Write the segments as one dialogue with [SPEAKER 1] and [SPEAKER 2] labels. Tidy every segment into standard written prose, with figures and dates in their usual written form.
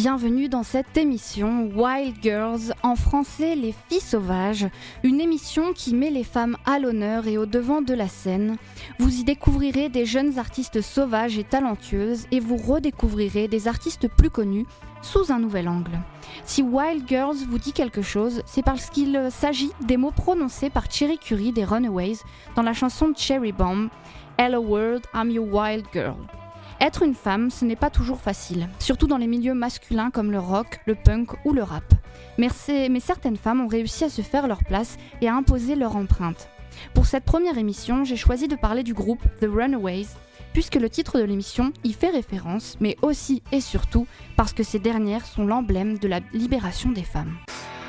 [SPEAKER 1] Bienvenue dans cette émission Wild Girls, en français Les Filles Sauvages, une émission qui met les femmes à l'honneur et au devant de la scène. Vous y découvrirez des jeunes artistes sauvages et talentueuses et vous redécouvrirez des artistes plus connus sous un nouvel angle. Si Wild Girls vous dit quelque chose, c'est parce qu'il s'agit des mots prononcés par Cherie Currie des Runaways dans la chanson Cherry Bomb « Hello World, I'm your wild girl ». Être une femme, ce n'est pas toujours facile, surtout dans les milieux masculins comme le rock, le punk ou le rap. Mais certaines femmes ont réussi à se faire leur place et à imposer leur empreinte. Pour cette première émission, j'ai choisi de parler du groupe The Runaways, puisque le titre de l'émission y fait référence, mais aussi et surtout parce que ces dernières sont l'emblème de la libération des femmes.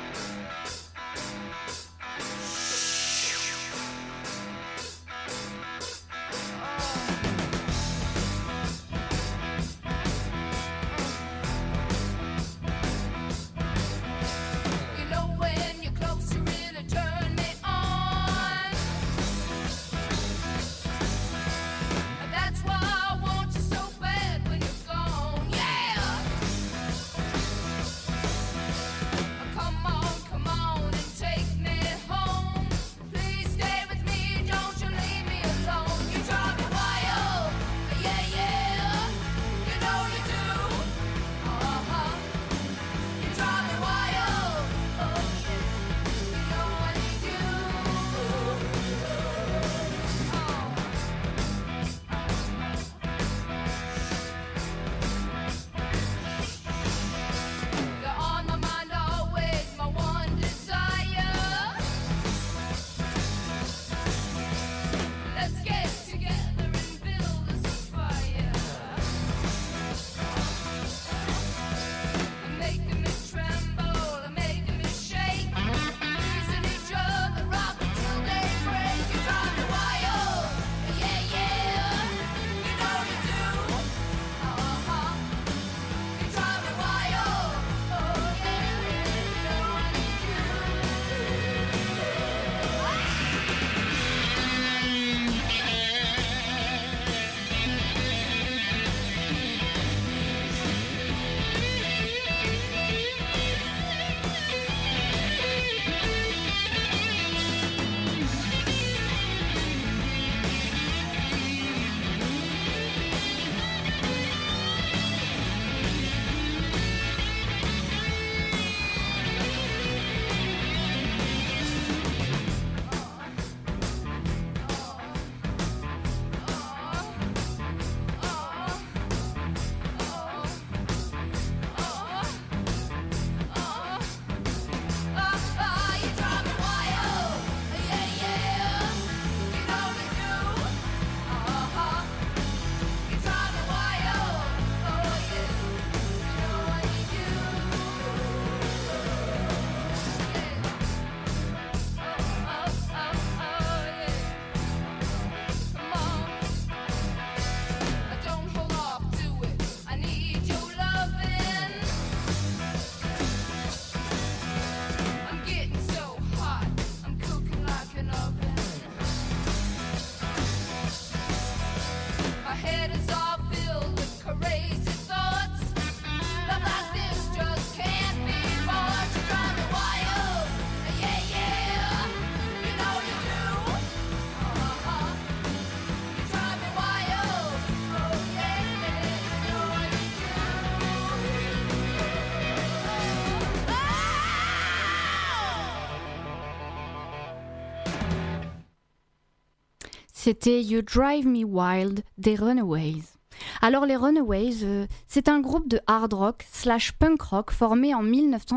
[SPEAKER 1] C'était You Drive Me Wild des Runaways. Alors les Runaways, c'est un groupe de hard rock / punk rock formé en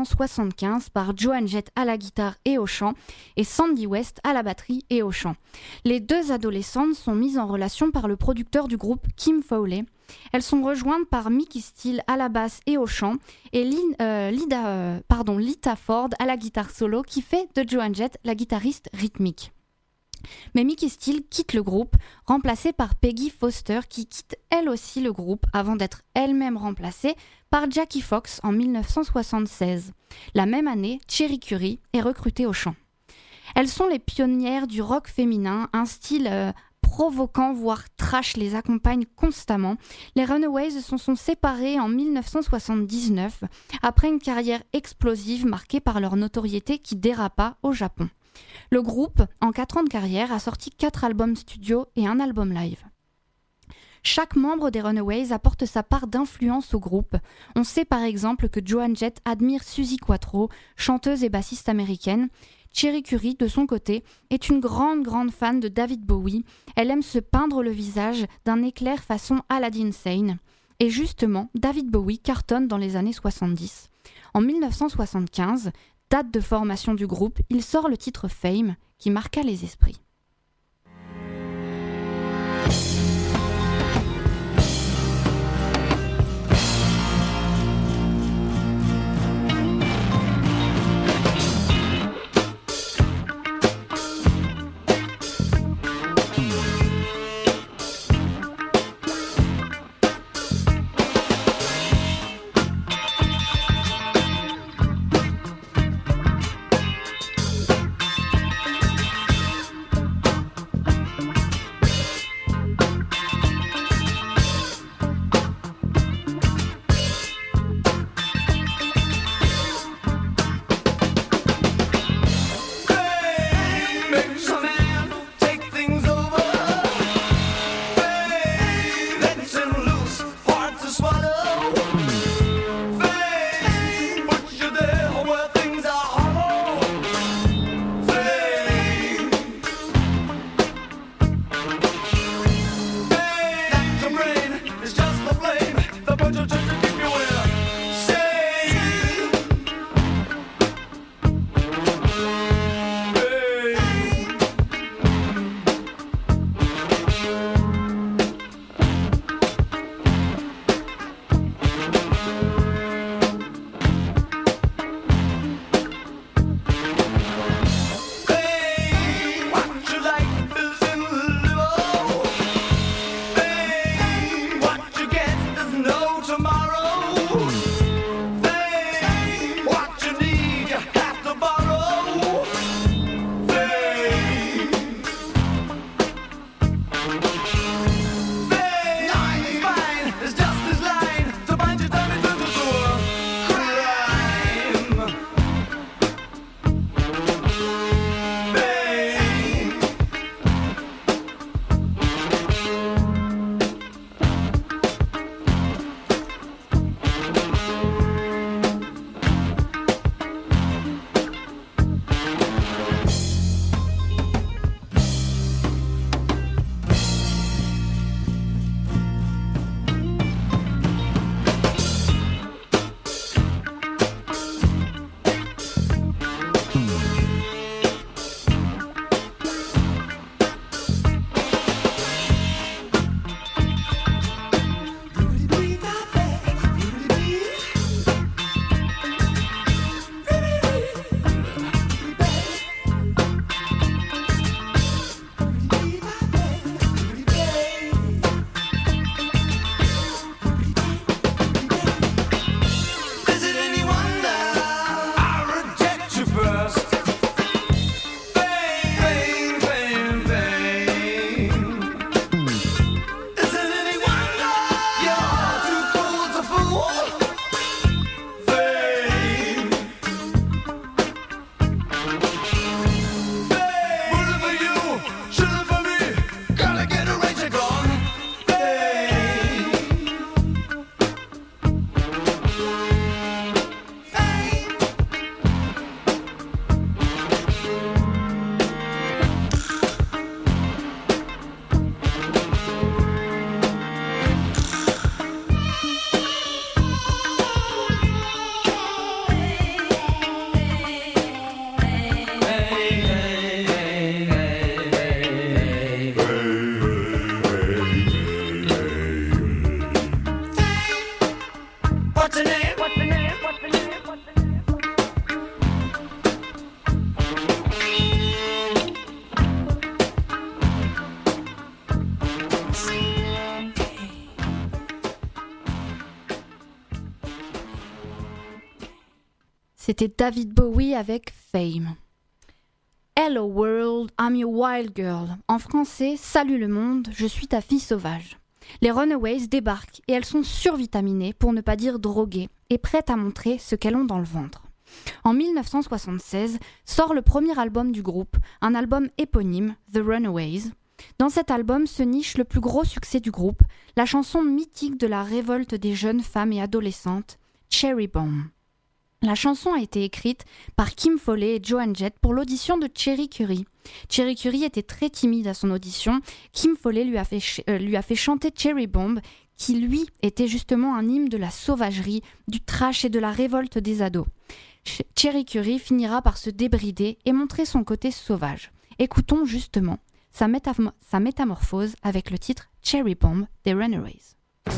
[SPEAKER 1] 1975 par Joan Jett à la guitare et au chant et Sandy West à la batterie et au chant. Les deux adolescentes sont mises en relation par le producteur du groupe Kim Fowley. Elles sont rejointes par Mickey Steele à la basse et au chant et Lita Ford à la guitare solo qui fait de Joan Jett la guitariste rythmique. Mais Mickey Steele quitte le groupe, remplacée par Peggy Foster qui quitte elle aussi le groupe avant d'être elle-même remplacée par Jackie Fox en 1976. La même année, Cherie Currie est recrutée au chant. Elles sont les pionnières du rock féminin, un style provoquant, voire trash les accompagne constamment, les Runaways se sont séparés en 1979 après une carrière explosive marquée par leur notoriété qui dérapa au Japon. Le groupe, en 4 ans de carrière, a sorti 4 albums studio et un album live. Chaque membre des Runaways apporte sa part d'influence au groupe. On sait par exemple que Joan Jett admire Suzi Quatro, chanteuse et bassiste américaine. Cherie Currie, de son côté, est une grande fan de David Bowie. Elle aime se peindre le visage d'un éclair façon Aladdin Sane. Et justement, David Bowie cartonne dans les années 70. En 1975, date de formation du groupe, il sort le titre Fame, qui marqua les esprits. C'était David Bowie avec Fame. Hello world, I'm your wild girl. En français, salut le monde, je suis ta fille sauvage. Les Runaways débarquent et elles sont survitaminées, pour ne pas dire droguées, et prêtes à montrer ce qu'elles ont dans le ventre. En 1976, sort le premier album du groupe, un album éponyme, The Runaways. Dans cet album se niche le plus gros succès du groupe, la chanson mythique de la révolte des jeunes femmes et adolescentes, Cherry Bomb. La chanson a été écrite par Kim Fowley et Joan Jett pour l'audition de Cherie Currie. Cherie Currie était très timide à son audition. Kim Fowley lui a fait chanter Cherry Bomb, qui lui était justement un hymne de la sauvagerie, du trash et de la révolte des ados. Cherie Currie finira par se débrider et montrer son côté sauvage. Écoutons justement sa métamorphose avec le titre Cherry Bomb des Runaways.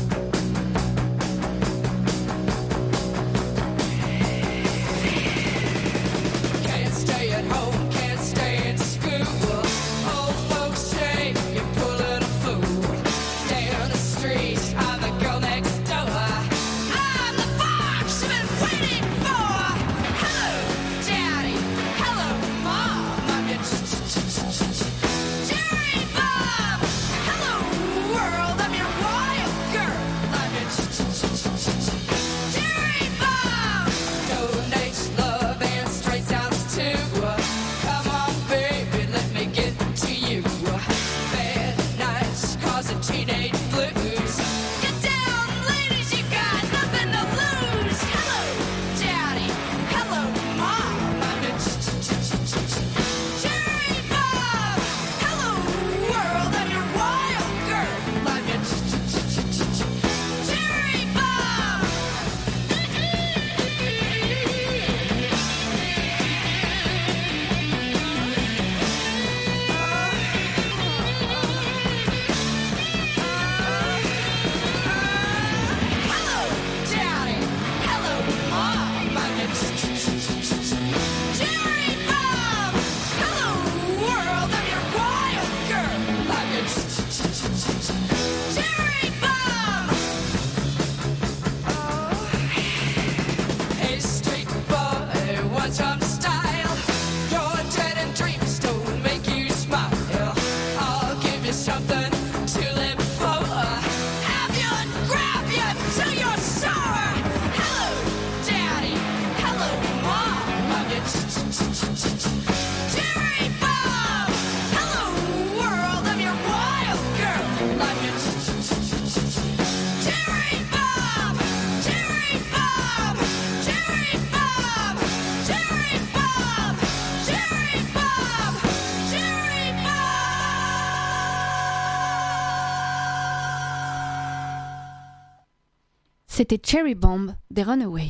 [SPEAKER 1] C'était Cherry Bomb des Runaways.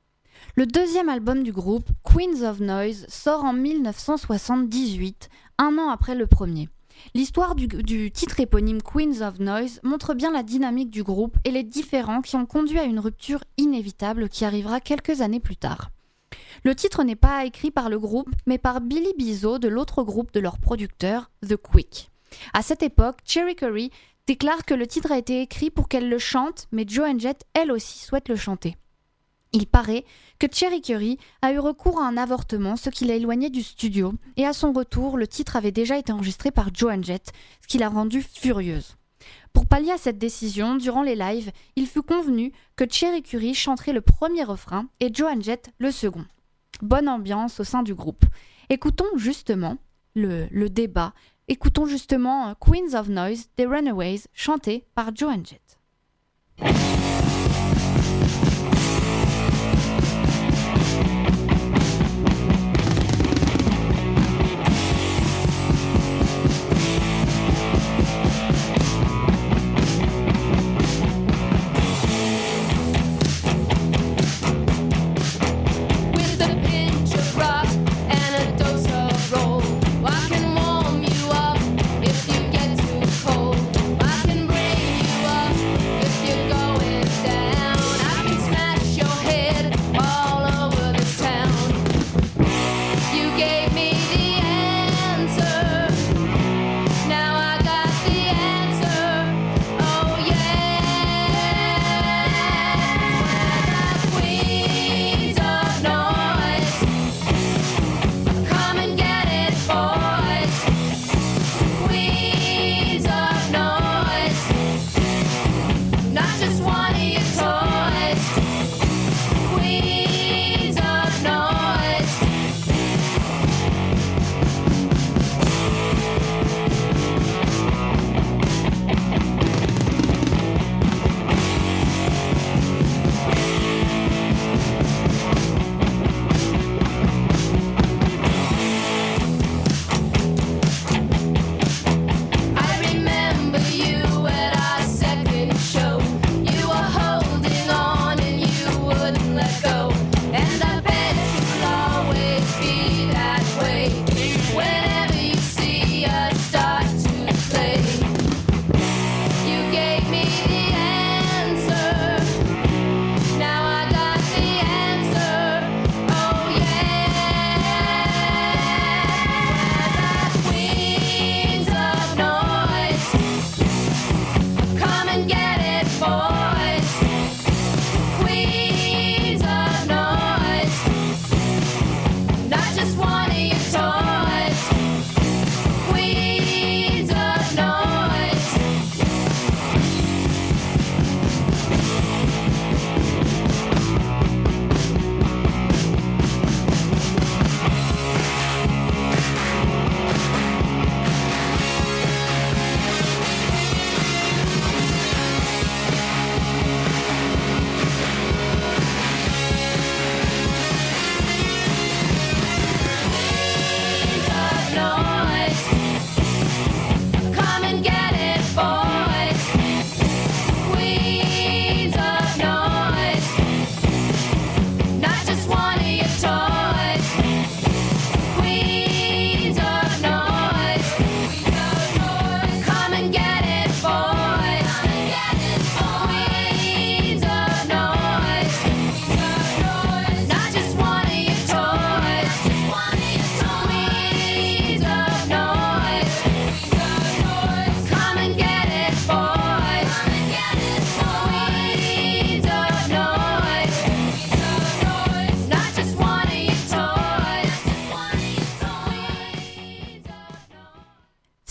[SPEAKER 1] Le deuxième album du groupe, Queens of Noise, sort en 1978, un an après le premier. L'histoire du titre éponyme Queens of Noise montre bien la dynamique du groupe et les différends qui ont conduit à une rupture inévitable qui arrivera quelques années plus tard. Le titre n'est pas écrit par le groupe, mais par Billy Bizot de l'autre groupe de leur producteur, The Quick. À cette époque, Cherie Currie déclare que le titre a été écrit pour qu'elle le chante, mais Joan Jett, elle aussi, souhaite le chanter. Il paraît que Cherie Currie a eu recours à un avortement, ce qui l'a éloignée du studio, et à son retour, le titre avait déjà été enregistré par Joan Jett, ce qui l'a rendue furieuse. Pour pallier à cette décision, durant les lives, il fut convenu que Cherie Currie chanterait le premier refrain et Joan Jett le second. Bonne ambiance au sein du groupe. Écoutons justement le débat. Écoutons justement Queens of Noise des Runaways, chanté par Joan Jett.
[SPEAKER 2] Going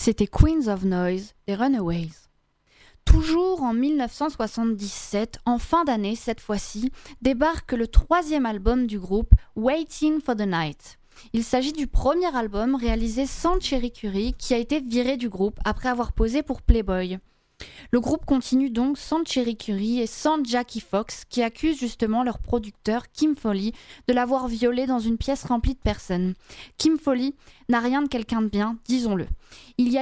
[SPEAKER 1] C'était Queens of Noise des Runaways. Toujours en 1977, en fin d'année cette fois-ci, débarque le 3e album du groupe, Waiting for the Night. Il s'agit du premier album réalisé sans Cherie Currie qui a été viré du groupe après avoir posé pour Playboy. Le groupe continue donc sans Cherie Currie et sans Jackie Fox qui accuse justement leur producteur Kim Fowley de l'avoir violée dans une pièce remplie de personnes. Kim Fowley n'a rien de quelqu'un de bien, disons-le. Il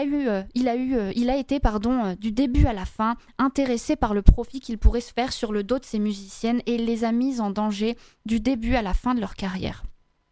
[SPEAKER 1] a été du début à la fin intéressé par le profit qu'il pourrait se faire sur le dos de ses musiciennes et il les a mises en danger du début à la fin de leur carrière.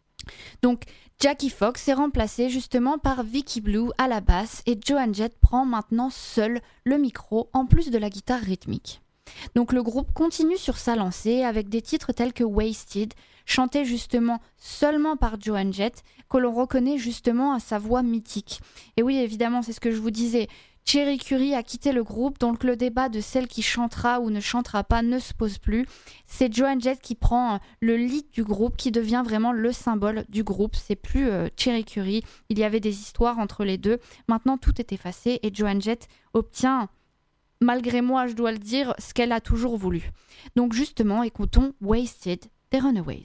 [SPEAKER 1] Donc Jackie Fox est remplacée justement par Vicky Blue à la basse et Joan Jett prend maintenant seul le micro en plus de la guitare rythmique. Donc le groupe continue sur sa lancée avec des titres tels que Wasted, chanté justement seulement par Joan Jett, que l'on reconnaît justement à sa voix mythique. Et oui, évidemment, c'est ce que je vous disais, Cherie Currie a quitté le groupe, donc le débat de celle qui chantera ou ne chantera pas ne se pose plus. C'est Joan Jett qui prend le lead du groupe, qui devient vraiment le symbole du groupe. C'est plus Cherie Currie. Il y avait des histoires entre les deux. Maintenant, tout est effacé et Joan Jett obtient, malgré moi, je dois le dire, ce qu'elle a toujours voulu. Donc justement, écoutons Wasted des Runaways.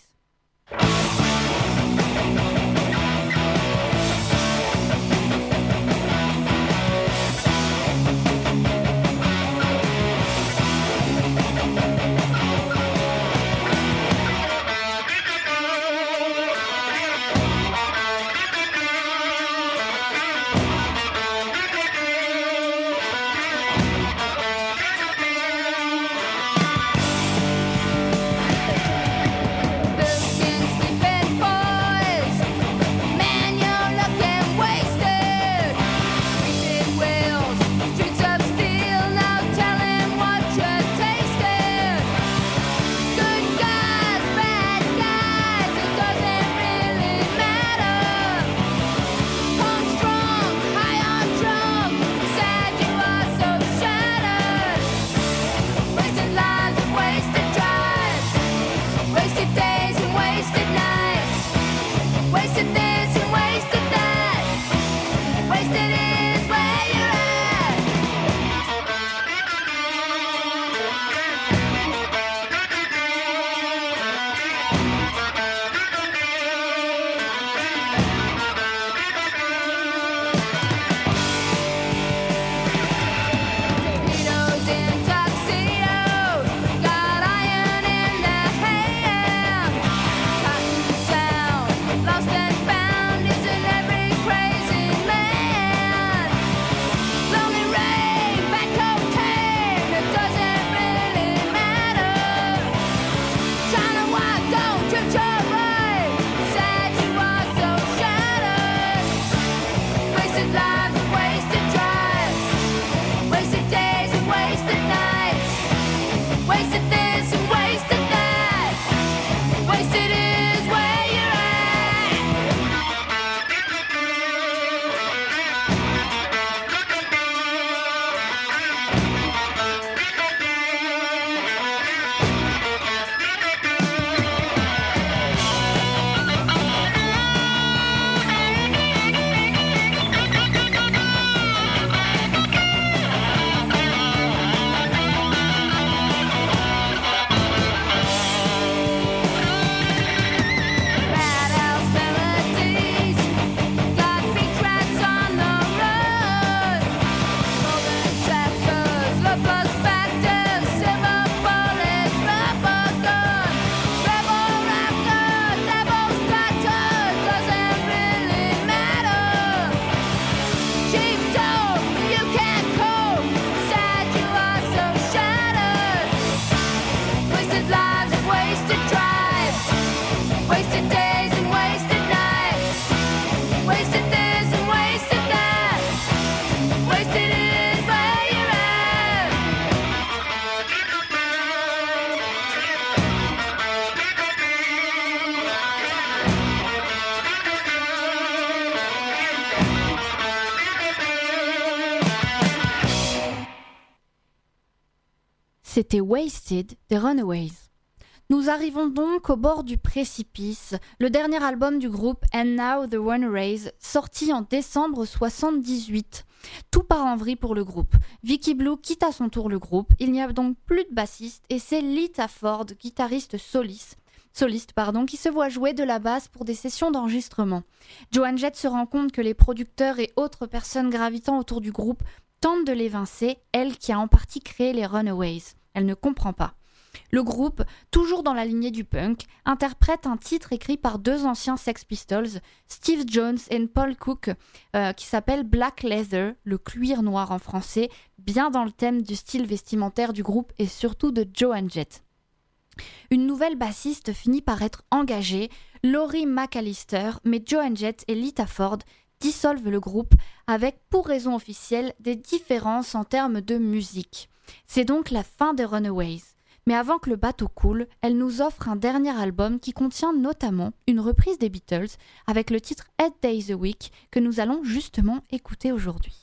[SPEAKER 1] C'était Wasted des Runaways. Nous arrivons donc au bord du précipice, le dernier album du groupe And Now the Runaways, sorti en décembre 1978. Tout part en vrille pour le groupe. Vicky Blue quitte à son tour le groupe, il n'y a donc plus de bassiste et c'est Lita Ford, guitariste soliste, qui se voit jouer de la basse pour des sessions d'enregistrement. Joan Jett se rend compte que les producteurs et autres personnes gravitant autour du groupe tentent de l'évincer, elle qui a en partie créé les Runaways. Elle ne comprend pas. Le groupe, toujours dans la lignée du punk, interprète un titre écrit par deux anciens Sex Pistols, Steve Jones et Paul Cook, qui s'appelle Black Leather, le cuir noir en français, bien dans le thème du style vestimentaire du groupe et surtout de Joan Jett. Une nouvelle bassiste finit par être engagée, Laurie McAllister, mais Joan Jett et Lita Ford dissolvent le groupe avec, pour raison officielle, des différences en termes de musique. C'est donc la fin des Runaways. Mais avant que le bateau coule, elle nous offre un dernier album qui contient notamment une reprise des Beatles avec le titre 8 Days a Week que nous allons justement écouter aujourd'hui.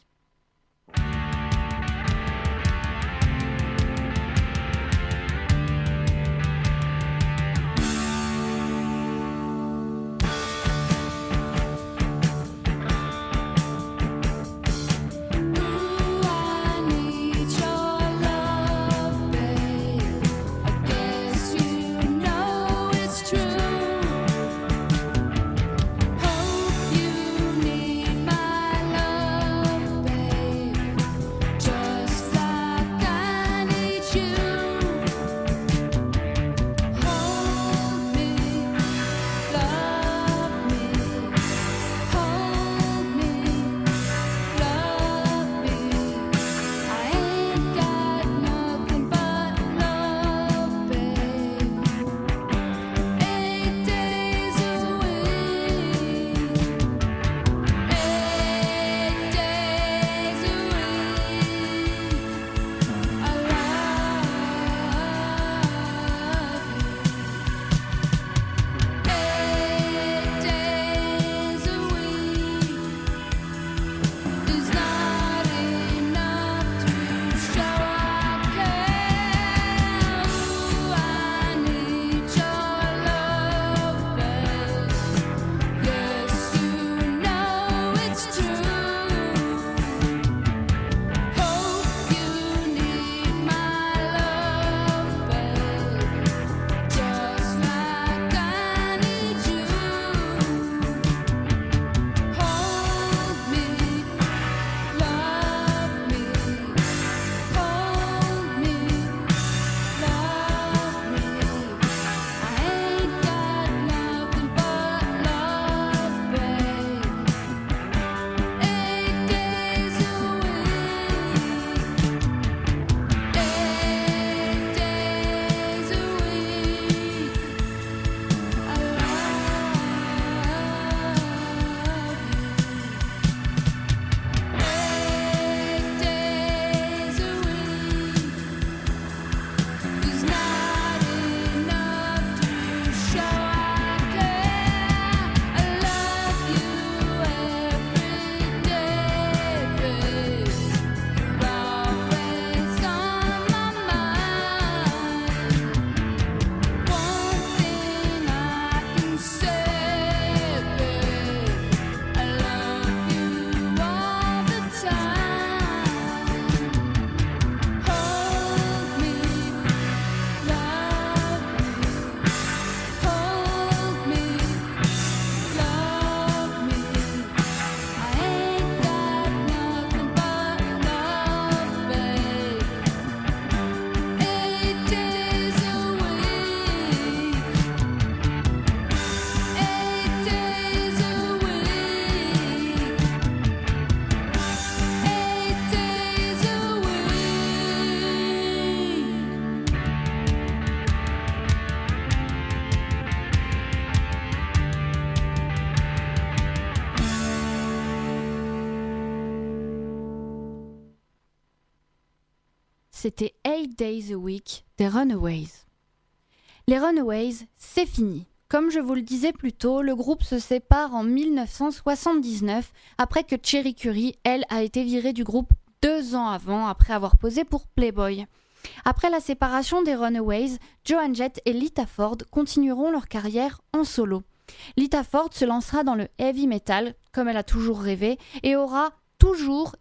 [SPEAKER 1] C'était 8 Days a Week des Runaways. Les Runaways, c'est fini. Comme je vous le disais plus tôt, le groupe se sépare en 1979 après que Cherie Currie, elle, a été virée du groupe 2 ans avant, après avoir posé pour Playboy. Après la séparation des Runaways, Joan Jett et Lita Ford continueront leur carrière en solo. Lita Ford se lancera dans le heavy metal, comme elle a toujours rêvé, et a toujours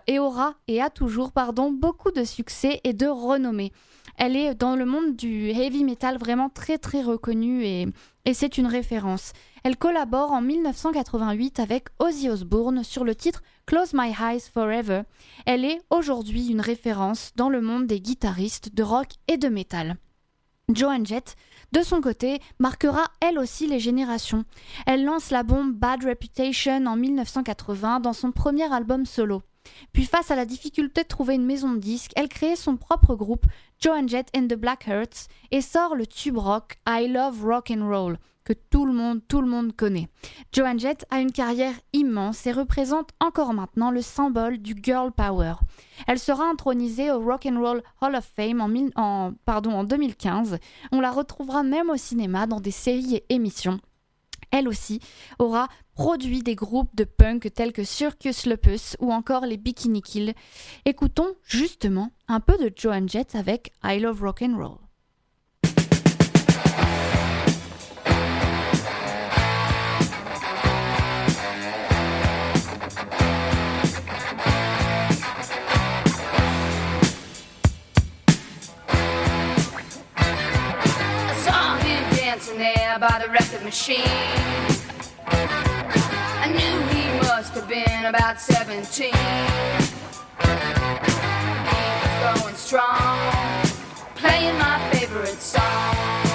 [SPEAKER 1] beaucoup de succès et de renommée. Elle est dans le monde du heavy metal vraiment très très reconnue et c'est une référence. Elle collabore en 1988 avec Ozzy Osbourne sur le titre Close My Eyes Forever. Elle est aujourd'hui une référence dans le monde des guitaristes de rock et de métal. Joan Jett, de son côté, marquera elle aussi les générations. Elle lance la bombe Bad Reputation en 1980 dans son premier album solo. Puis face à la difficulté de trouver une maison de disques, elle crée son propre groupe, Joan Jett and the Blackhearts, et sort le tube rock I Love Rock and Roll, que tout le monde connaît. Joan Jett a une carrière immense et représente encore maintenant le symbole du girl power. Elle sera intronisée au Rock and Roll Hall of Fame en 2015. On la retrouvera même au cinéma dans des séries et émissions. Elle aussi aura produit des groupes de punk tels que Circus Lupus ou encore les Bikini Kill. Écoutons justement un peu de Joan Jett avec I Love Rock and Roll.
[SPEAKER 2] There by the record machine, I knew he must have been about 17. He was going strong, playing my favorite song.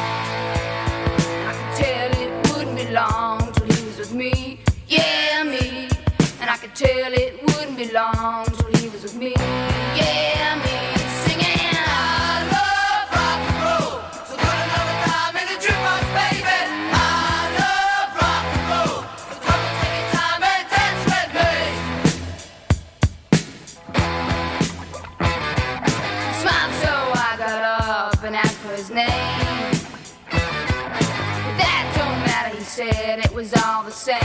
[SPEAKER 2] I could tell it wouldn't be long till he was with me, yeah me. And I could tell it wouldn't be long till he was with me, yeah me. Said it was all the same.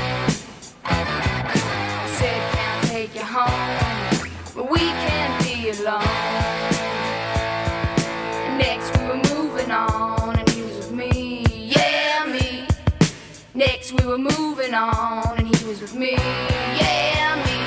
[SPEAKER 2] I said, can I take you home, but we can't be alone. And next we were moving on, and he was with me, yeah me. Next we were moving on, and he was with me, yeah me.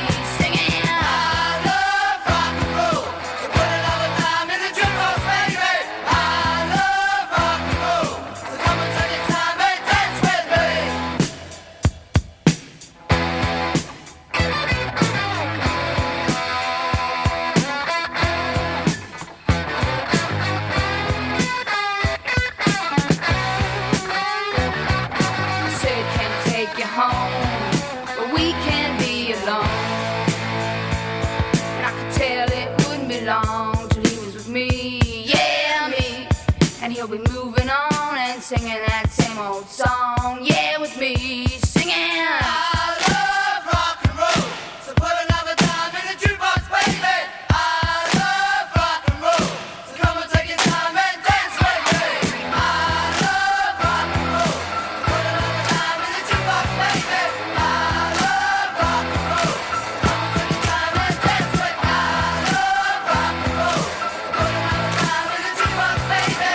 [SPEAKER 2] He'll be moving on and singing that same old song, yeah, with me, singing I love rock and roll, so put another dime in the jukebox, baby. I love rock and roll, so come and take your time and dance with me. I love rock and roll, so put another dime in the jukebox, baby. I love rock and roll, so come and take your time and dance with me. I love rock and roll, so put another dime in the jukebox, baby.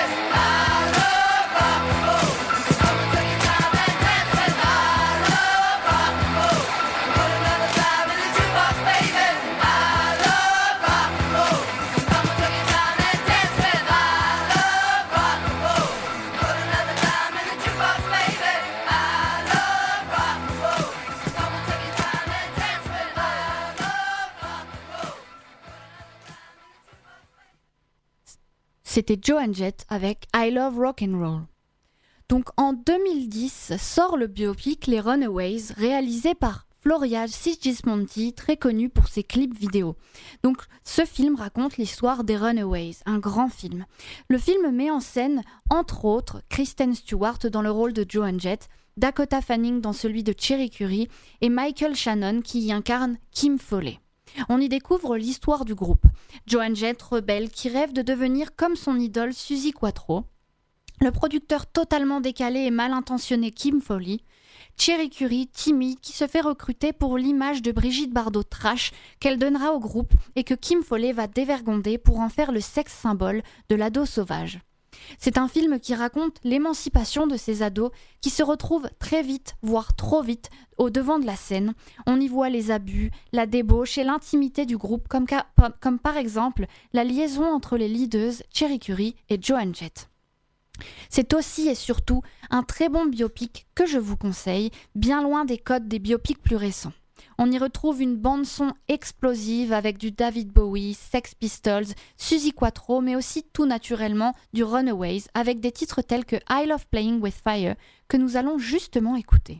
[SPEAKER 1] C'était Joan Jett avec I Love Rock and Roll. Donc en 2010 sort le biopic Les Runaways, réalisé par Floria Sigismondi, très connu pour ses clips vidéo. Donc ce film raconte l'histoire des Runaways, un grand film. Le film met en scène, entre autres, Kristen Stewart dans le rôle de Joan Jett, Dakota Fanning dans celui de Cherie Currie et Michael Shannon qui y incarne Kim Foley. On y découvre l'histoire du groupe. Joan Jett, rebelle, qui rêve de devenir comme son idole Suzi Quatro. le producteur totalement décalé et mal intentionné Kim Fowley, Cherie Currie, timide, qui se fait recruter pour l'image de Brigitte Bardot trash qu'elle donnera au groupe et que Kim Fowley va dévergonder pour en faire le sexe symbole de l'ado sauvage. C'est un film qui raconte l'émancipation de ces ados qui se retrouvent très vite, voire trop vite, au devant de la scène. On y voit les abus, la débauche et l'intimité du groupe, comme par exemple la liaison entre les leaders Cherie Currie et Joan Jett. C'est aussi et surtout un très bon biopic que je vous conseille, bien loin des codes des biopics plus récents. On y retrouve une bande-son explosive avec du David Bowie, Sex Pistols, Suzi Quatro, mais aussi tout naturellement du Runaways, avec des titres tels que I Love Playing with Fire, que nous allons justement écouter.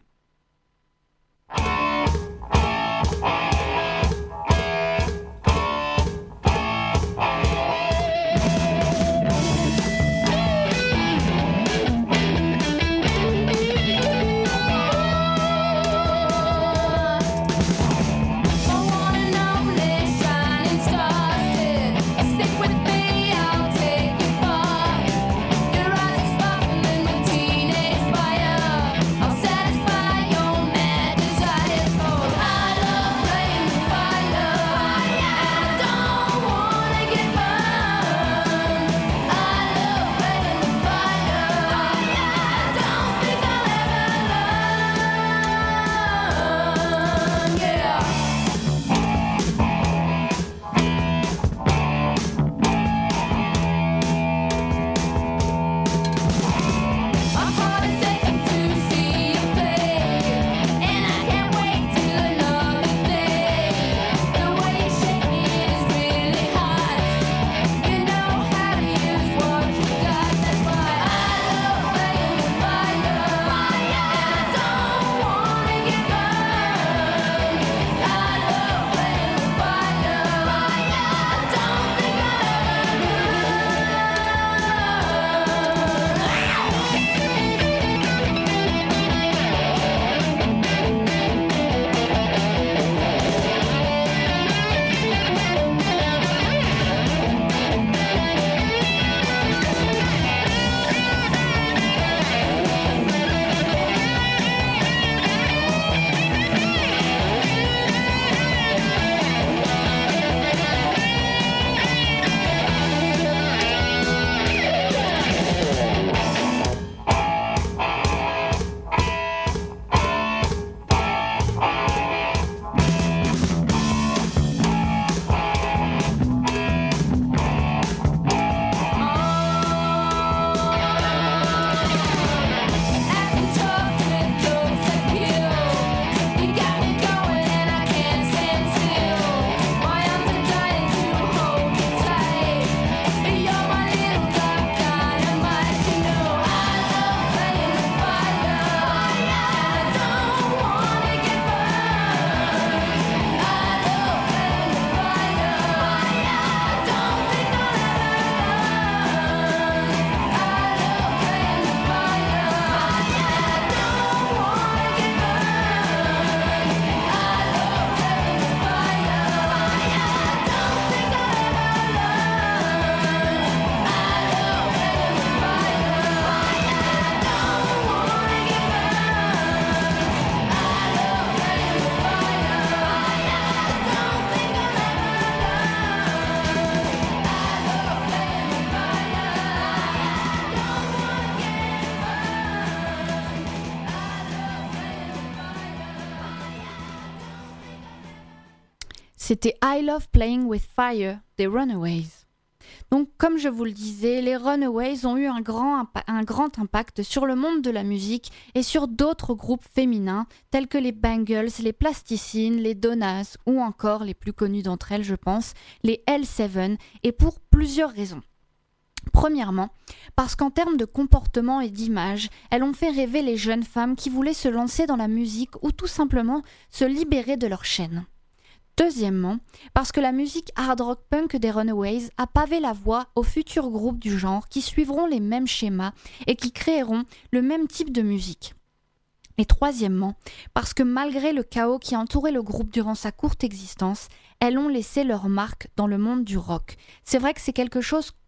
[SPEAKER 1] C'était I Love Playing with Fire des Runaways. Donc, comme je vous le disais, les Runaways ont eu un grand impact sur le monde de la musique et sur d'autres groupes féminins tels que les Bangles, les Plasticines, les Donnas ou encore, les plus connus d'entre elles je pense, les L7, et pour plusieurs raisons. Premièrement, parce qu'en termes de comportement et d'image, elles ont fait rêver les jeunes femmes qui voulaient se lancer dans la musique ou tout simplement se libérer de leur chaîne. Deuxièmement, parce que la musique hard rock punk des Runaways a pavé la voie aux futurs groupes du genre qui suivront les mêmes schémas et qui créeront le même type de musique. Et troisièmement, parce que malgré le chaos qui a entouré le groupe durant sa courte existence, elles ont laissé leur marque dans le monde du rock. C'est vrai que c'est quelque chose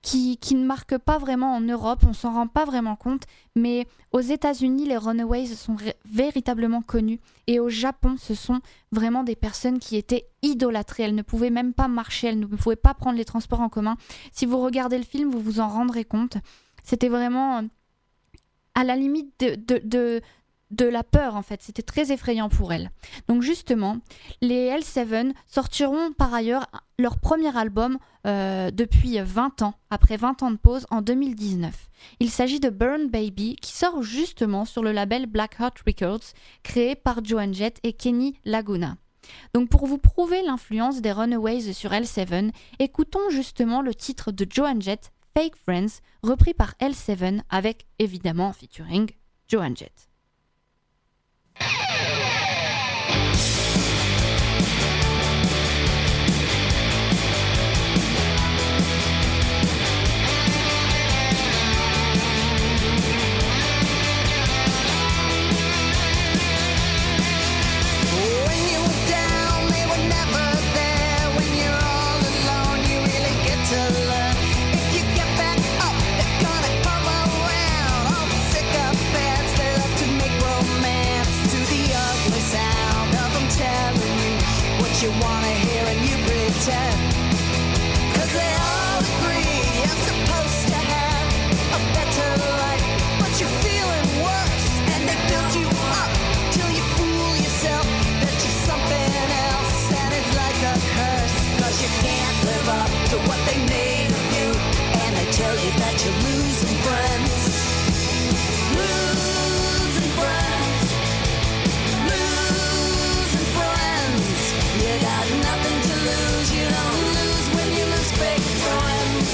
[SPEAKER 1] qui ne marque pas vraiment en Europe, on s'en rend pas vraiment compte, mais aux États-Unis, les Runaways sont véritablement connus, et au Japon, ce sont vraiment des personnes qui étaient idolâtrées. Elles ne pouvaient même pas marcher, elles ne pouvaient pas prendre les transports en commun. Si vous regardez le film, vous vous en rendrez compte. C'était vraiment à la limite de la peur, en fait. C'était très effrayant pour elles. Donc justement, les L7 sortiront par ailleurs leur premier album depuis 20 ans, après 20 ans de pause, en 2019. Il s'agit de Burn Baby, qui sort justement sur le label Black Heart Records, créé par Joan Jett et Kenny Laguna. Donc pour vous prouver l'influence des Runaways sur L7, écoutons justement le titre de Joan Jett, Fake Friends, repris par L7 avec, évidemment, featuring Joan Jett.
[SPEAKER 3] You wanna hear and you pretend, 'cause they all agree you're supposed to have a better life, but you're feeling worse, and they build you up till you fool yourself that you're something else, and it's like a curse, 'cause you can't live up to what they made of you, and they tell you that you're losing friends. Losing friends. Losing friends. You got nothing to lose, you don't lose when you lose fake friends.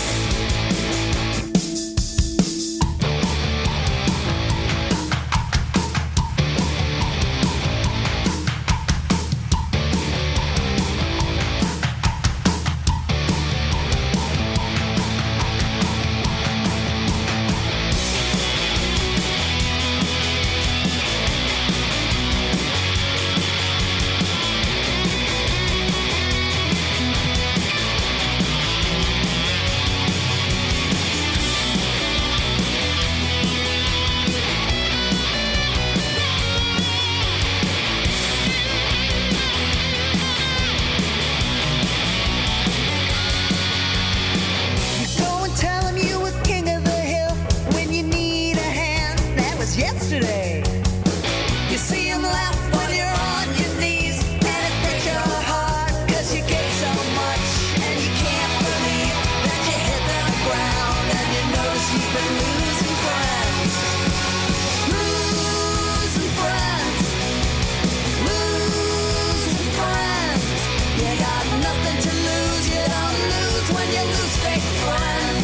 [SPEAKER 3] Yesterday, you see him laugh when you're on your knees, and it breaks your heart 'cause you gave so much, and you can't believe that you hit the ground, and you notice you've been losing friends. Losing friends. Losing friends. You got nothing to lose, you don't lose when you lose fake friends.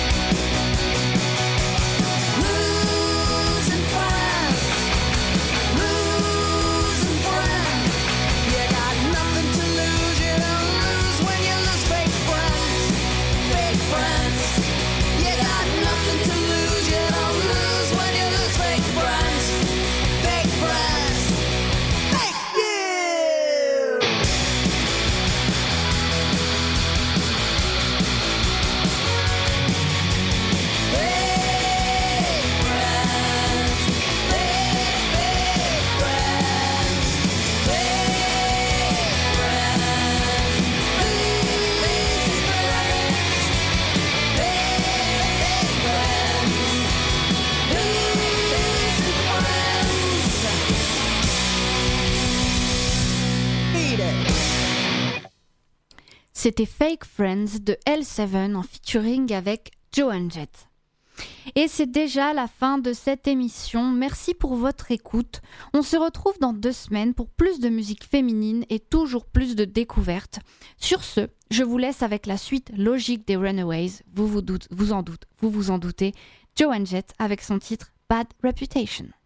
[SPEAKER 1] C'était Fake Friends de L7 en featuring avec Joan Jett. Et c'est déjà la fin de cette émission. Merci pour votre écoute. On se retrouve dans 2 semaines pour plus de musique féminine et toujours plus de découvertes. Sur ce, je vous laisse avec la suite logique des Runaways. Vous vous en doutez. Joan Jett avec son titre Bad Reputation.